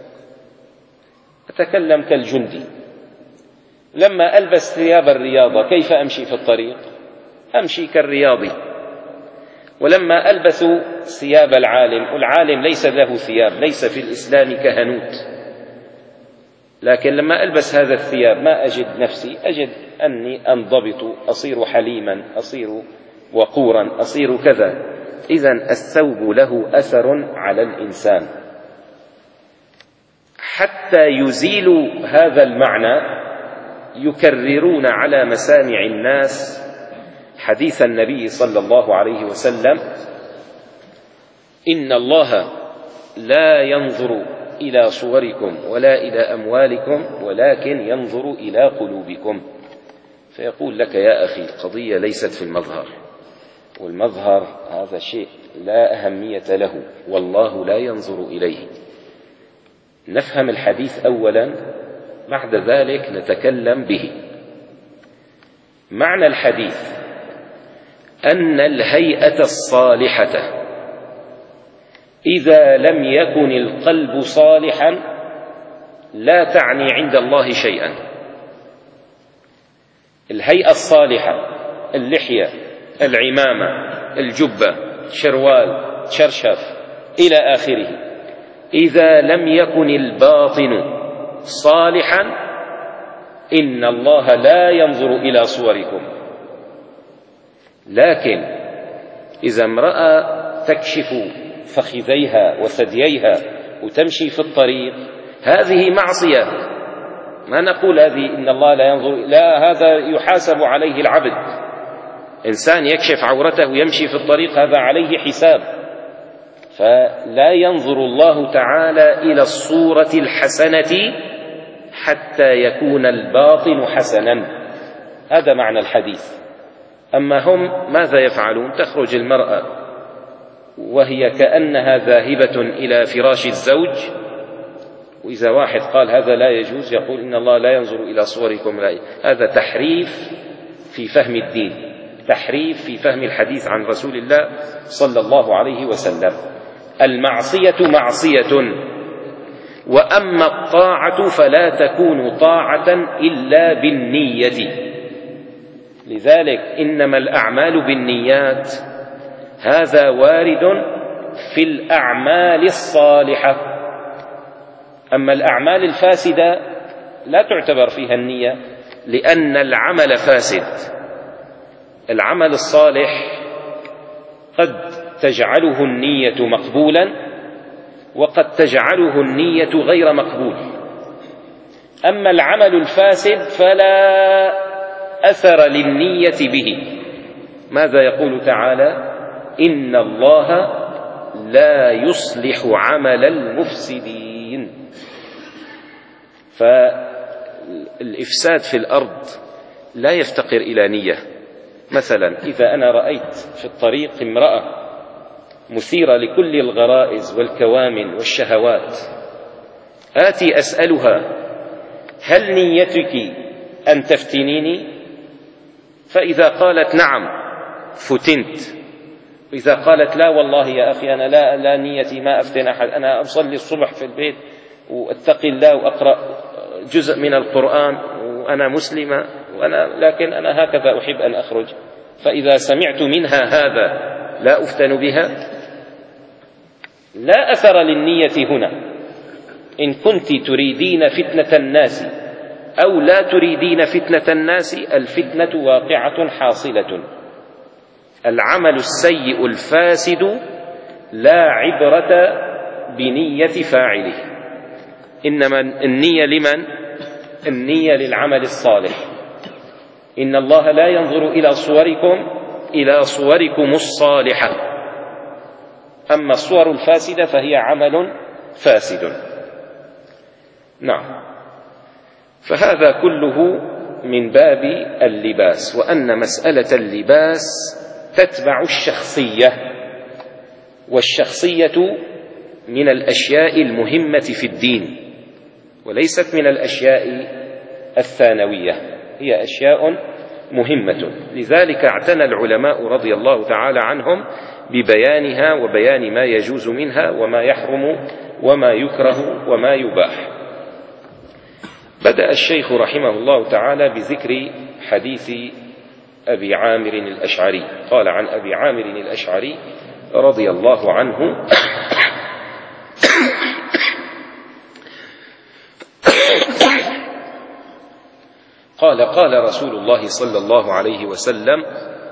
A: أتكلم كالجندي. لما ألبس ثياب الرياضة كيف أمشي في الطريق؟ أمشي كالرياضي. ولما ألبس ثياب العالم، العالم ليس له ثياب، ليس في الإسلام كهنوت، لكن لما ألبس هذا الثياب ما أجد نفسي، أجد أني أنضبط، أصير حليما، أصير وقورا، أصير كذا. إذن الثوب له أثر على الإنسان. حتى يزيلوا هذا المعنى يكررون على مسامع الناس حديث النبي صلى الله عليه وسلم: إن الله لا ينظر إلى صوركم ولا إلى أموالكم ولكن ينظر إلى قلوبكم. فيقول لك: يا أخي، القضية ليست في المظهر، والمظهر هذا شيء لا أهمية له، والله لا ينظر إليه. نفهم الحديث أولا، بعد ذلك نتكلم به. معنى الحديث أن الهيئة الصالحة إذا لم يكن القلب صالحا لا تعني عند الله شيئا. الهيئة الصالحة، اللحية، العمامة، الجبة، شروال، شرشف إلى آخره، إذا لم يكن الباطن صالحا إن الله لا ينظر إلى صوركم. لكن إذا امرأة تكشف فخذيها وثدييها وتمشي في الطريق، هذه معصية. ما نقول هذه إن الله لا ينظر، لا، هذا يحاسب عليه العبد. إنسان يكشف عورته ويمشي في الطريق هذا عليه حساب. فلا ينظر الله تعالى إلى الصورة الحسنة حتى يكون الباطن حسنا. هذا معنى الحديث. أما هم ماذا يفعلون؟ تخرج المرأة وهي كأنها ذاهبة إلى فراش الزوج، وإذا واحد قال هذا لا يجوز يقول إن الله لا ينظر إلى صوركم. لا. هذا تحريف في فهم الدين، تحريف في فهم الحديث عن رسول الله صلى الله عليه وسلم. المعصية معصية، وأما الطاعة فلا تكون طاعة إلا بالنية. لذلك إنما الأعمال بالنيات، هذا وارد في الأعمال الصالحة. أما الأعمال الفاسدة لا تعتبر فيها النية، لأن العمل فاسد. العمل الصالح قد تجعله النية مقبولا، وقد تجعله النية غير مقبول. أما العمل الفاسد فلا أثر للنية به. ماذا يقول تعالى؟ إن الله لا يصلح عمل المفسدين. فالإفساد في الأرض لا يفتقر إلى نية. مثلا إذا أنا رأيت في الطريق امرأة مثيرة لكل الغرائز والكوامن والشهوات، آتي أسألها: هل نيتك أن تفتنيني؟ فإذا قالت نعم فتنت، وإذا قالت لا والله يا أخي أنا لا, لا نيتي ما أفتن أحد، أنا أصلي الصبح في البيت وأتقي الله وأقرأ جزء من القرآن وأنا مسلمة، وأنا لكن أنا هكذا أحب أن أخرج، فإذا سمعت منها هذا لا أفتن بها. لا أثر للنية هنا. إن كنت تريدين فتنة الناس أو لا تريدين فتنة الناس، الفتنة واقعة حاصلة. العمل السيء الفاسد لا عبرة بنية فاعله، إنما النية لمن؟ النية للعمل الصالح. إن الله لا ينظر إلى صوركم إلى صوركم الصالحة، أما الصور الفاسدة فهي عمل فاسد. نعم. فهذا كله من باب اللباس، وأن مسألة اللباس تتبع الشخصية، والشخصية من الأشياء المهمة في الدين، وليست من الأشياء الثانوية، هي أشياء مهمة. لذلك اعتنى العلماء رضي الله تعالى عنهم ببيانها وبيان ما يجوز منها وما يحرم وما يكره وما يباح. بدأ الشيخ رحمه الله تعالى بذكر حديث أبي عامر الأشعري. قال عن أبي عامر الأشعري رضي الله عنه: قال: قال رسول الله صلى الله عليه وسلم: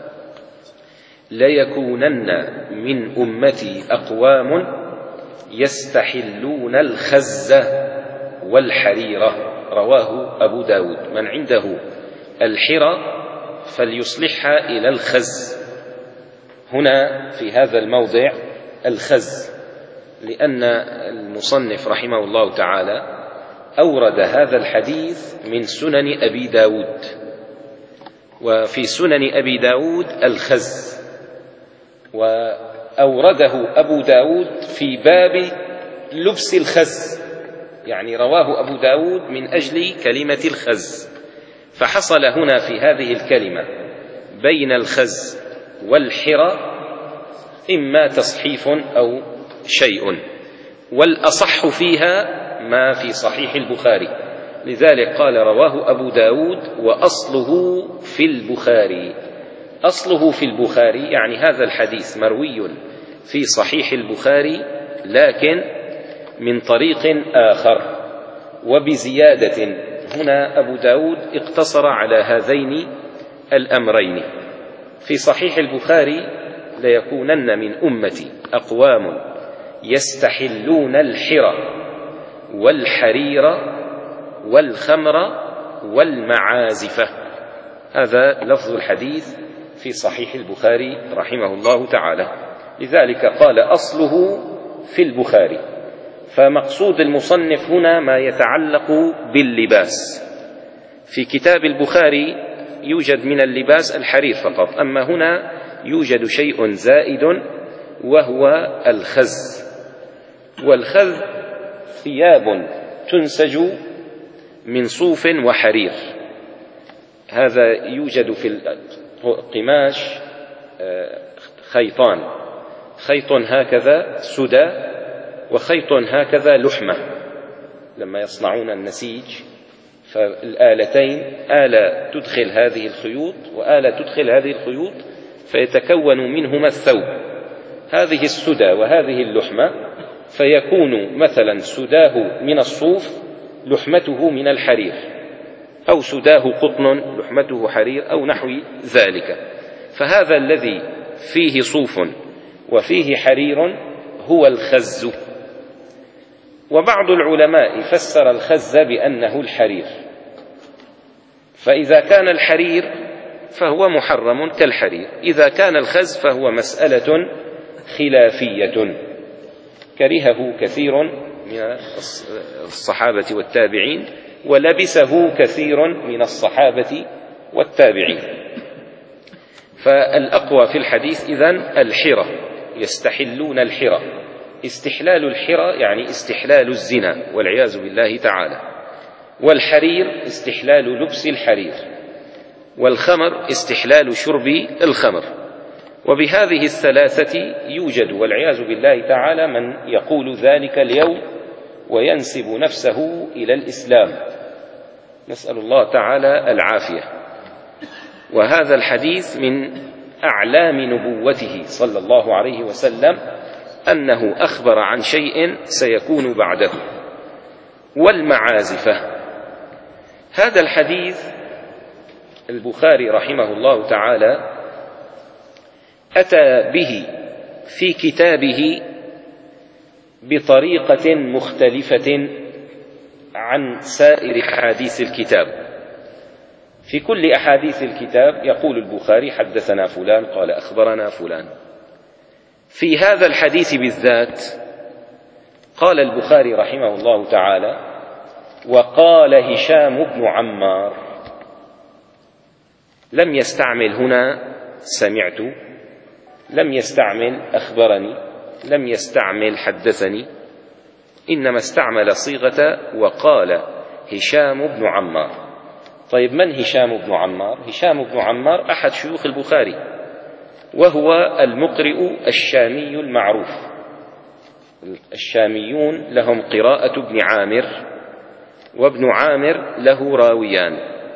A: ليكونن من أمتي أقوام يستحلون الخز والحريرة. رواه أبو داود. من عنده الحرى فليصلحها إلى الخز. هنا في هذا الموضع الخز، لأن المصنف رحمه الله تعالى أورد هذا الحديث من سنن أبي داود، وفي سنن أبي داود الخز، وأورده أبو داود في باب لبس الخز، يعني رواه أبو داود من أجل كلمة الخز. فحصل هنا في هذه الكلمة بين الخز والحرى إما تصحيف أو شيء، والأصح فيها ما في صحيح البخاري. لذلك قال رواه أبو داود وأصله في البخاري. أصله في البخاري يعني هذا الحديث مروي في صحيح البخاري، لكن من طريق آخر وبزيادة. هنا أبو داود اقتصر على هذين الأمرين. في صحيح البخاري: ليكونن من أمتي أقوام يستحلون الحرى والحرير والخمر والمعازف. هذا لفظ الحديث في صحيح البخاري رحمه الله تعالى. لذلك قال أصله في البخاري. فمقصود المصنف هنا ما يتعلق باللباس. في كتاب البخاري يوجد من اللباس الحرير فقط، أما هنا يوجد شيء زائد وهو الخز. والخز ثياب تنسج من صوف وحرير. هذا يوجد في القماش خيطان، خيط هكذا سدى وخيط هكذا لحمة. لما يصنعون النسيج فالآلتين، آلة تدخل هذه الخيوط وآلة تدخل هذه الخيوط فيتكون منهما الثوب، هذه السدى وهذه اللحمة، فيكون مثلا سداه من الصوف لحمته من الحرير، أو سداه قطن لحمته حرير، أو نحو ذلك. فهذا الذي فيه صوف وفيه حرير هو الخز. وبعض العلماء فسر الخز بأنه الحرير، فإذا كان الحرير فهو محرم كالحرير، إذا كان الخز فهو مسألة خلافية كرهه كثير من الصحابة والتابعين، ولبسه كثير من الصحابة والتابعين. فالأقوى في الحديث إذن الحرة، يستحلون الحرة. استحلال الحرة يعني استحلال الزنا والعياذ بالله تعالى، والحرير استحلال لبس الحرير، والخمر استحلال شرب الخمر. وبهذه الثلاثة يوجد والعياذ بالله تعالى من يقول ذلك اليوم وينسب نفسه إلى الإسلام، نسأل الله تعالى العافية. وهذا الحديث من أعلام نبوته صلى الله عليه وسلم أنه أخبر عن شيء سيكون بعده. والمعازف، هذا الحديث البخاري رحمه الله تعالى أتى به في كتابه بطريقة مختلفة عن سائر أحاديث الكتاب. في كل أحاديث الكتاب يقول البخاري حدثنا فلان قال أخبرنا فلان. في هذا الحديث بالذات قال البخاري رحمه الله تعالى وقال هشام بن عمار، لم يستعمل هنا سمعت، لم يستعمل أخبرني، لم يستعمل حدثني، إنما استعمل صيغة وقال هشام بن عمار. طيب من هشام بن عمار؟ هشام بن عمار أحد شيوخ البخاري، وهو المقرئ الشامي المعروف. الشاميون لهم قراءة ابن عامر، وابن عامر له راويان،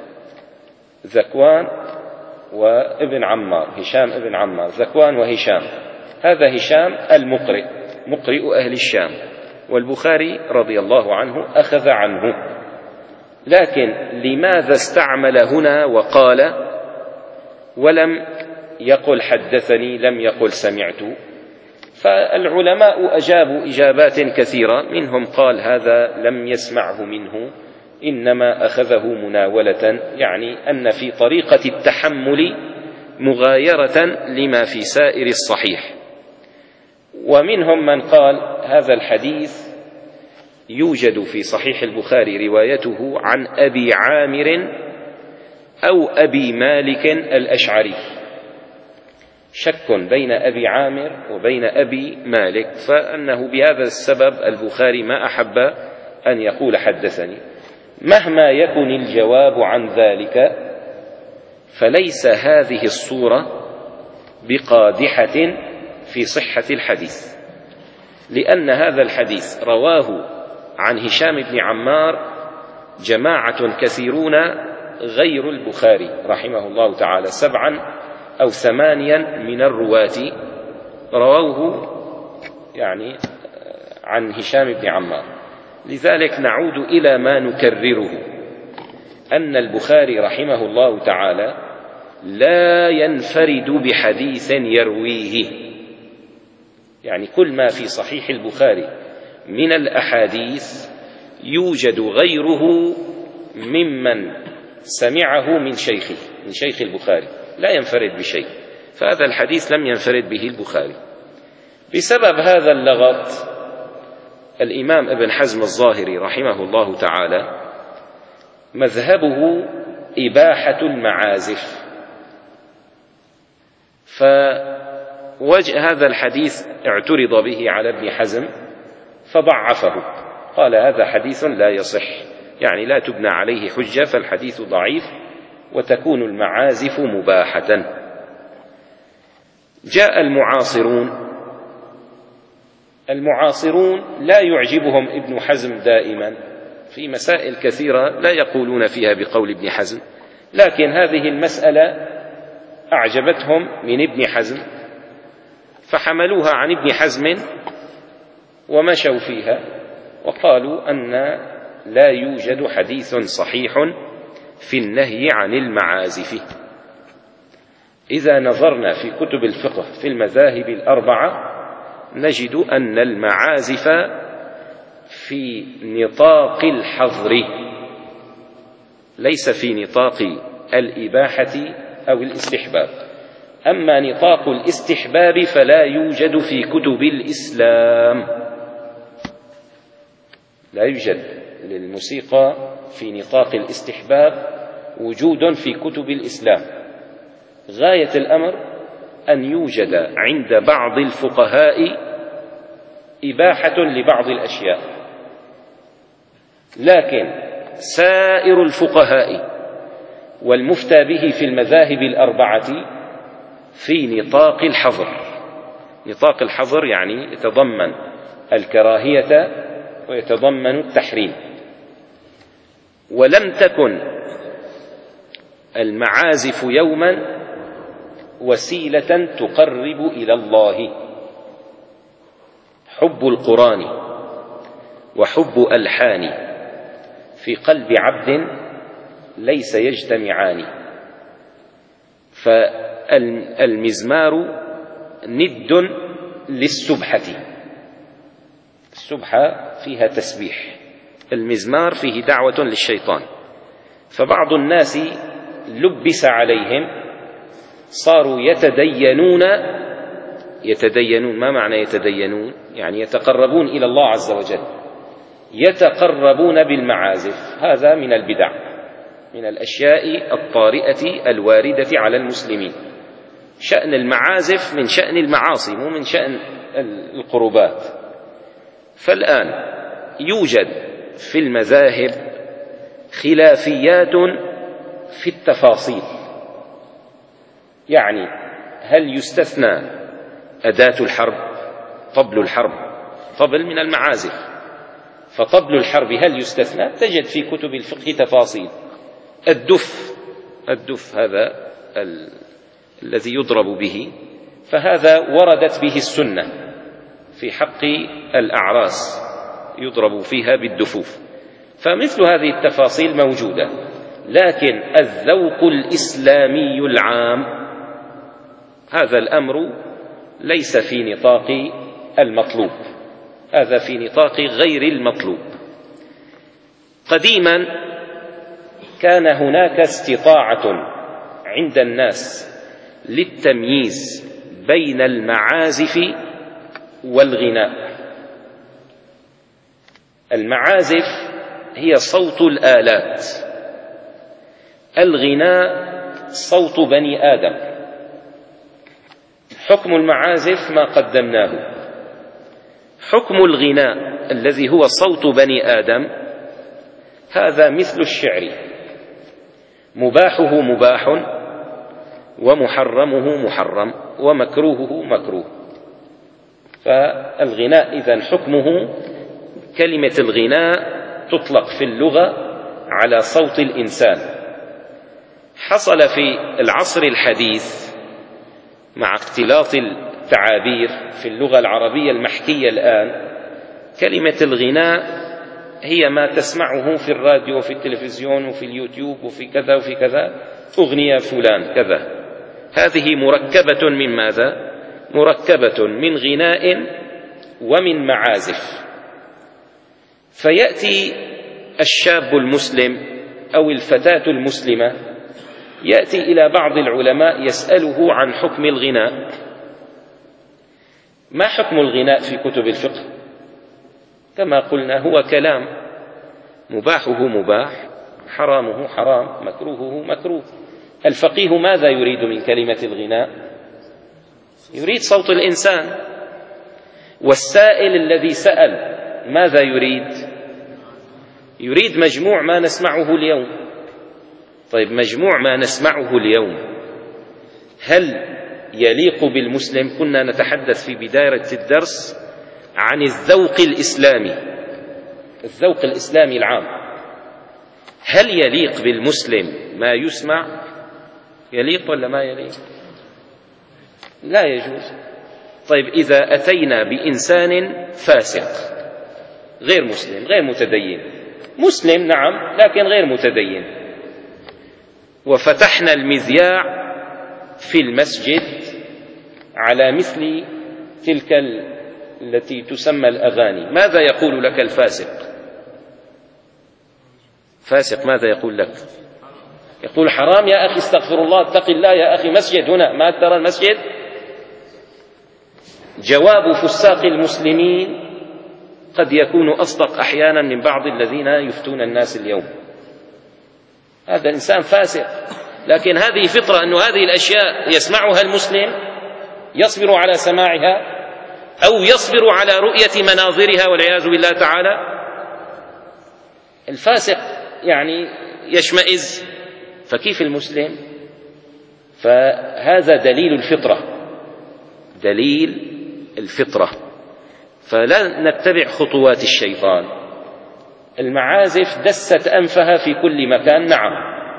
A: ذكوان وابن عمار، هشام ابن عمار، ذكوان وهشام. هذا هشام المقرئ، مقرئ أهل الشام، والبخاري رضي الله عنه أخذ عنه. لكن لماذا استعمل هنا وقال ولم يقل حدثني، لم يقل سمعت؟ فالعلماء أجابوا إجابات كثيرة، منهم قال هذا لم يسمعه منه، إنما أخذه مناولة، يعني أن في طريقة التحمل مغايرة لما في سائر الصحيح. ومنهم من قال هذا الحديث يوجد في صحيح البخاري روايته عن أبي عامر أو أبي مالك الأشعري، شك بين أبي عامر وبين أبي مالك، فأنه بهذا السبب البخاري ما أحب أن يقول حدثني. مهما يكن الجواب عن ذلك فليس هذه الصورة بقادحة في صحة الحديث، لأن هذا الحديث رواه عن هشام بن عمار جماعة كثيرون غير البخاري رحمه الله تعالى، سبعا أو ثمانيا من الرواة رووه يعني عن هشام بن عمار. لذلك نعود إلى ما نكرره، أن البخاري رحمه الله تعالى لا ينفرد بحديث يرويه، يعني كل ما في صحيح البخاري من الأحاديث يوجد غيره ممن سمعه من شيخه، من شيخ البخاري، لا ينفرد بشيء. فهذا الحديث لم ينفرد به البخاري. بسبب هذا اللغط الإمام ابن حزم الظاهري رحمه الله تعالى مذهبه إباحة المعازف، فوجه هذا الحديث اعترض به على ابن حزم فضعفه، قال هذا حديث لا يصح، يعني لا تبنى عليه حجة، فالحديث ضعيف وتكون المعازف مباحة. جاء المعاصرون المعاصرون لا يعجبهم ابن حزم دائما، في مسائل كثيرة لا يقولون فيها بقول ابن حزم، لكن هذه المسألة أعجبتهم من ابن حزم فحملوها عن ابن حزم ومشوا فيها، وقالوا أن لا يوجد حديث صحيح في النهي عن المعازف. إذا نظرنا في كتب الفقه في المذاهب الأربعة نجد أن المعازف في نطاق الحظر، ليس في نطاق الإباحة أو الاستحباب. أما نطاق الاستحباب فلا يوجد في كتب الإسلام، لا يوجد للموسيقى في نطاق الاستحباب وجود في كتب الإسلام. غاية الأمر أن يوجد عند بعض الفقهاء إباحة لبعض الأشياء، لكن سائر الفقهاء والمفتى به في المذاهب الأربعة في نطاق الحظر. نطاق الحظر يعني يتضمن الكراهية ويتضمن التحريم. ولم تكن المعازف يوما وسيلة تقرب إلى الله. حب القرآن وحب ألحان في قلب عبد ليس يجتمعان، فالمزمار ند للسبحة. السبحة فيها تسبيح، المزمار فيه دعوة للشيطان. فبعض الناس لبس عليهم صاروا يتدينون يتدينون ما معنى يتدينون؟ يعني يتقربون إلى الله عز وجل، يتقربون بالمعازف. هذا من البدع، من الأشياء الطارئة الواردة على المسلمين. شأن المعازف من شأن المعاصي، مو من شأن القربات. فالآن يوجد في المذاهب خلافيات في التفاصيل، يعني هل يستثنى أداة الحرب، طبل الحرب، طبل من المعازف، فطبل الحرب هل يستثنى؟ تجد في كتب الفقه تفاصيل. الدف الدف هذا ال... الذي يضرب به، فهذا وردت به السنة في حق الأعراس، يضرب فيها بالدفوف. فمثل هذه التفاصيل موجودة، لكن الذوق الإسلامي العام هذا الأمر ليس في نطاق المطلوب، هذا في نطاق غير المطلوب. قديما كان هناك استطاعة عند الناس للتمييز بين المعازف والغناء. المعازف هي صوت الآلات، الغناء صوت بني آدم. حكم المعازف ما قدمناه. حكم الغناء الذي هو صوت بني آدم هذا مثل الشعر، مباحه مباح ومحرمه محرم ومكروهه مكروه. فالغناء إذن حكمه، كلمة الغناء تطلق في اللغة على صوت الإنسان. حصل في العصر الحديث مع اختلاط التعابير في اللغة العربية المحكية الآن، كلمة الغناء هي ما تسمعه في الراديو وفي التلفزيون وفي اليوتيوب وفي كذا وفي كذا، أغنية فلان كذا. هذه مركبة من ماذا؟ مركبة من غناء ومن معازف. فيأتي الشاب المسلم أو الفتاة المسلمة يأتي إلى بعض العلماء يسأله عن حكم الغناء. ما حكم الغناء في كتب الفقه؟ كما قلنا هو كلام، مباحه مباح، حرامه حرام، مكروهه مكروه. الفقيه ماذا يريد من كلمة الغناء؟ يريد صوت الإنسان. والسائل الذي سأل ماذا يريد؟ يريد مجموع ما نسمعه اليوم. طيب مجموع ما نسمعه اليوم هل يليق بالمسلم؟ كنا نتحدث في بداية الدرس عن الذوق الإسلامي، الذوق الإسلامي العام. هل يليق بالمسلم ما يسمع؟ يليق ولا ما يليق؟ لا يجوز. طيب إذا أتينا بإنسان فاسق غير مسلم غير متدين، مسلم نعم لكن غير متدين، وفتحنا المذياع في المسجد على مثل تلك التي تسمى الأغاني، ماذا يقول لك الفاسق؟ فاسق ماذا يقول لك؟ يقول حرام يا أخي، استغفر الله، اتق الله يا أخي، مسجد هنا، ما ترى المسجد؟ جواب فساق المسلمين قد يكون أصدق أحيانا من بعض الذين يفتون الناس اليوم. هذا إنسان فاسق، لكن هذه فطرة أن هذه الأشياء يسمعها المسلم، يصبر على سماعها أو يصبر على رؤية مناظرها والعياذ بالله تعالى. الفاسق يعني يشمئز، فكيف المسلم؟ فهذا دليل الفطرة، دليل الفطرة. فلا نتبع خطوات الشيطان. المعازف دست أنفها في كل مكان، نعم،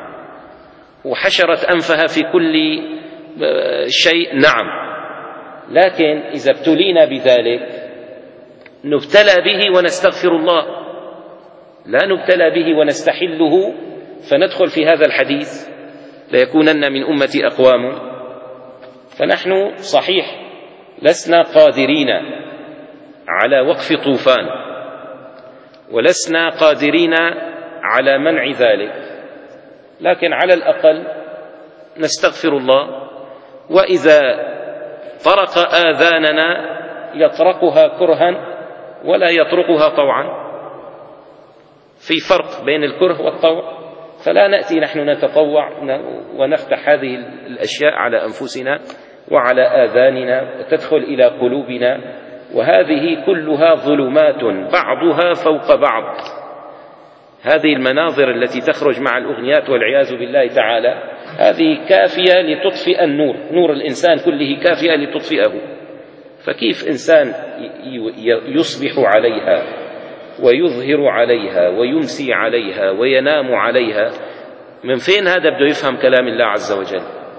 A: وحشرت أنفها في كل شيء، نعم، لكن إذا ابتلينا بذلك نبتلى به ونستغفر الله، لا نبتلى به ونستحله فندخل في هذا الحديث ليكونن من أمتي أقوام. فنحن صحيح لسنا قادرين على وقف طوفان، ولسنا قادرين على منع ذلك، لكن على الأقل نستغفر الله. وإذا طرق آذاننا يطرقها كرها ولا يطرقها طوعا، في فرق بين الكره والطوع، فلا نأتي نحن نتطوع ونفتح هذه الأشياء على أنفسنا وعلى آذاننا وتدخل إلى قلوبنا، وهذه كلها ظلمات بعضها فوق بعض. هذه المناظر التي تخرج مع الأغنيات والعياذ بالله تعالى هذه كافية لتطفئ النور، نور الإنسان كله كافية لتطفئه. فكيف إنسان يصبح عليها ويظهر عليها ويمسي عليها وينام عليها؟ من فين هذا بده يفهم كلام الله عز وجل؟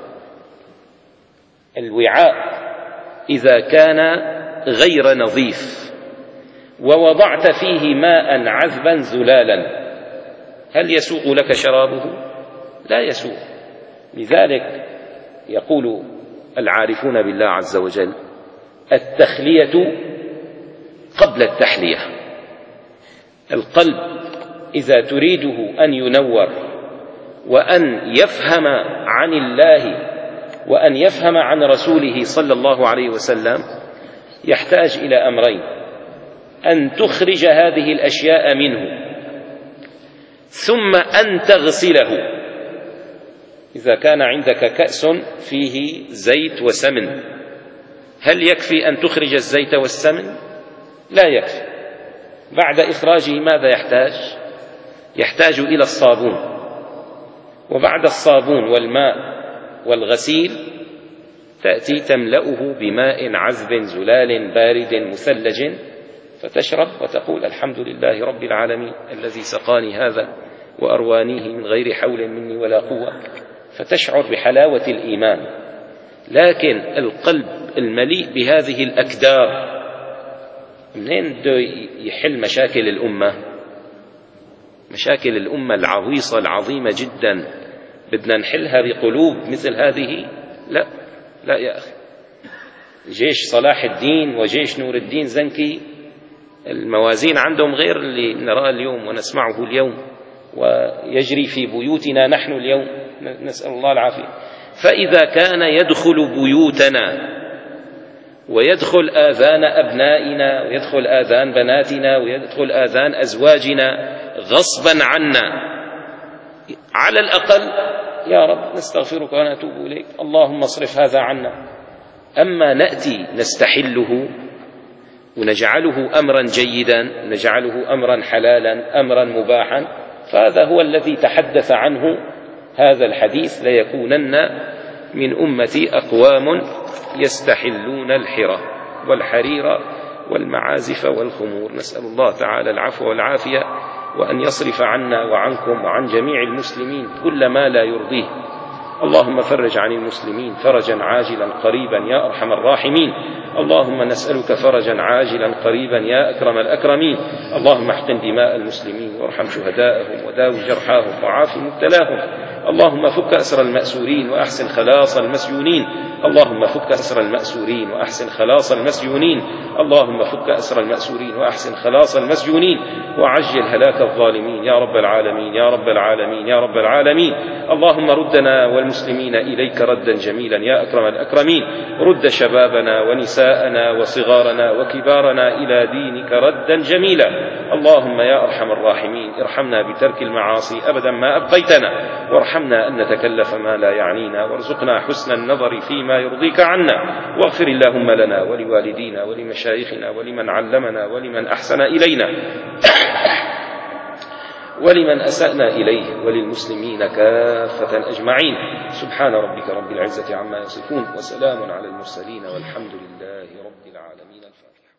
A: الوعاء إذا كان غير نظيف ووضعت فيه ماء عذبا زلالا، هل يسوق لك شرابه؟ لا يسوق. لذلك يقول العارفون بالله عز وجل: التخلية قبل التحلية. القلب إذا تريده أن ينور وأن يفهم عن الله وأن يفهم عن رسوله صلى الله عليه وسلم يحتاج إلى أمرين: أن تخرج هذه الأشياء منه، ثم أن تغسله. إذا كان عندك كأس فيه زيت وسمن، هل يكفي أن تخرج الزيت والسمن؟ لا يكفي. بعد إخراجه ماذا يحتاج؟ يحتاج إلى الصابون، وبعد الصابون والماء والغسيل تأتي تملأه بماء عذب زلال بارد مثلج، فتشرب وتقول: الحمد لله رب العالمين الذي سقاني هذا وأروانيه من غير حول مني ولا قوة، فتشعر بحلاوة الإيمان. لكن القلب المليء بهذه الأكدار منين بده يحل مشاكل الأمة؟ مشاكل الأمة العويصة العظيمة جدا بدنا نحلها بقلوب مثل هذه؟ لا لا يا أخي. جيش صلاح الدين وجيش نور الدين زنكي الموازين عندهم غير اللي نراه اليوم ونسمعه اليوم ويجري في بيوتنا نحن اليوم، نسأل الله العافية. فإذا كان يدخل بيوتنا ويدخل آذان أبنائنا ويدخل آذان بناتنا ويدخل آذان أزواجنا غصبا عنا، على الأقل يا رب نستغفرك ونتوب إليك، اللهم اصرف هذا عنا. أما نأتي نستحله ونجعله أمرا جيدا، نجعله أمرا حلالا، أمرا مباحا، فهذا هو الذي تحدث عنه هذا الحديث: ليكونن من أمتي أقوام يستحلون الحرى والحرير والمعازف والخمور. نسأل الله تعالى العفو والعافية، وأن يصرف عنا وعنكم وعن جميع المسلمين كل ما لا يرضيه. اللهم فرج عن المسلمين فرجا عاجلا قريبا يا أرحم الراحمين. اللهم نسألك فرجا عاجلا قريبا يا أكرم الأكرمين. اللهم احقن دماء المسلمين وارحم شهداءهم وداوي جرحاهم وعاف مبتلاهم. اللهم فك أسر المأسورين وأحسن خلاص المسجونين. اللهم فك أسر المأسورين وأحسن خلاص المسجونين. اللهم فك أسر المأسورين وأحسن خلاص المسجونين، وعجل هلاك الظالمين يا رب العالمين يا رب العالمين يا رب العالمين. اللهم ردنا والمسلمين إليك ردا جميلا يا أكرم الأكرمين. رد شبابنا ونساءنا وصغارنا وكبارنا إلى دينك ردا جميلا. اللهم يا أرحم الراحمين ارحمنا بترك المعاصي أبدا ما أبقيتنا، وارحمنا أن نتكلف ما لا يعنينا، وارزقنا حسن النظر فيما يرضيك عنا. واغفر اللهم لنا ولوالدينا ولمشايخنا ولمن علمنا ولمن أحسن إلينا ولمن أسأنا إليه وللمسلمين كافة أجمعين. سبحان ربك رب العزة عما يصفون، وسلام على المرسلين، والحمد لله رب العالمين. الفاتحة.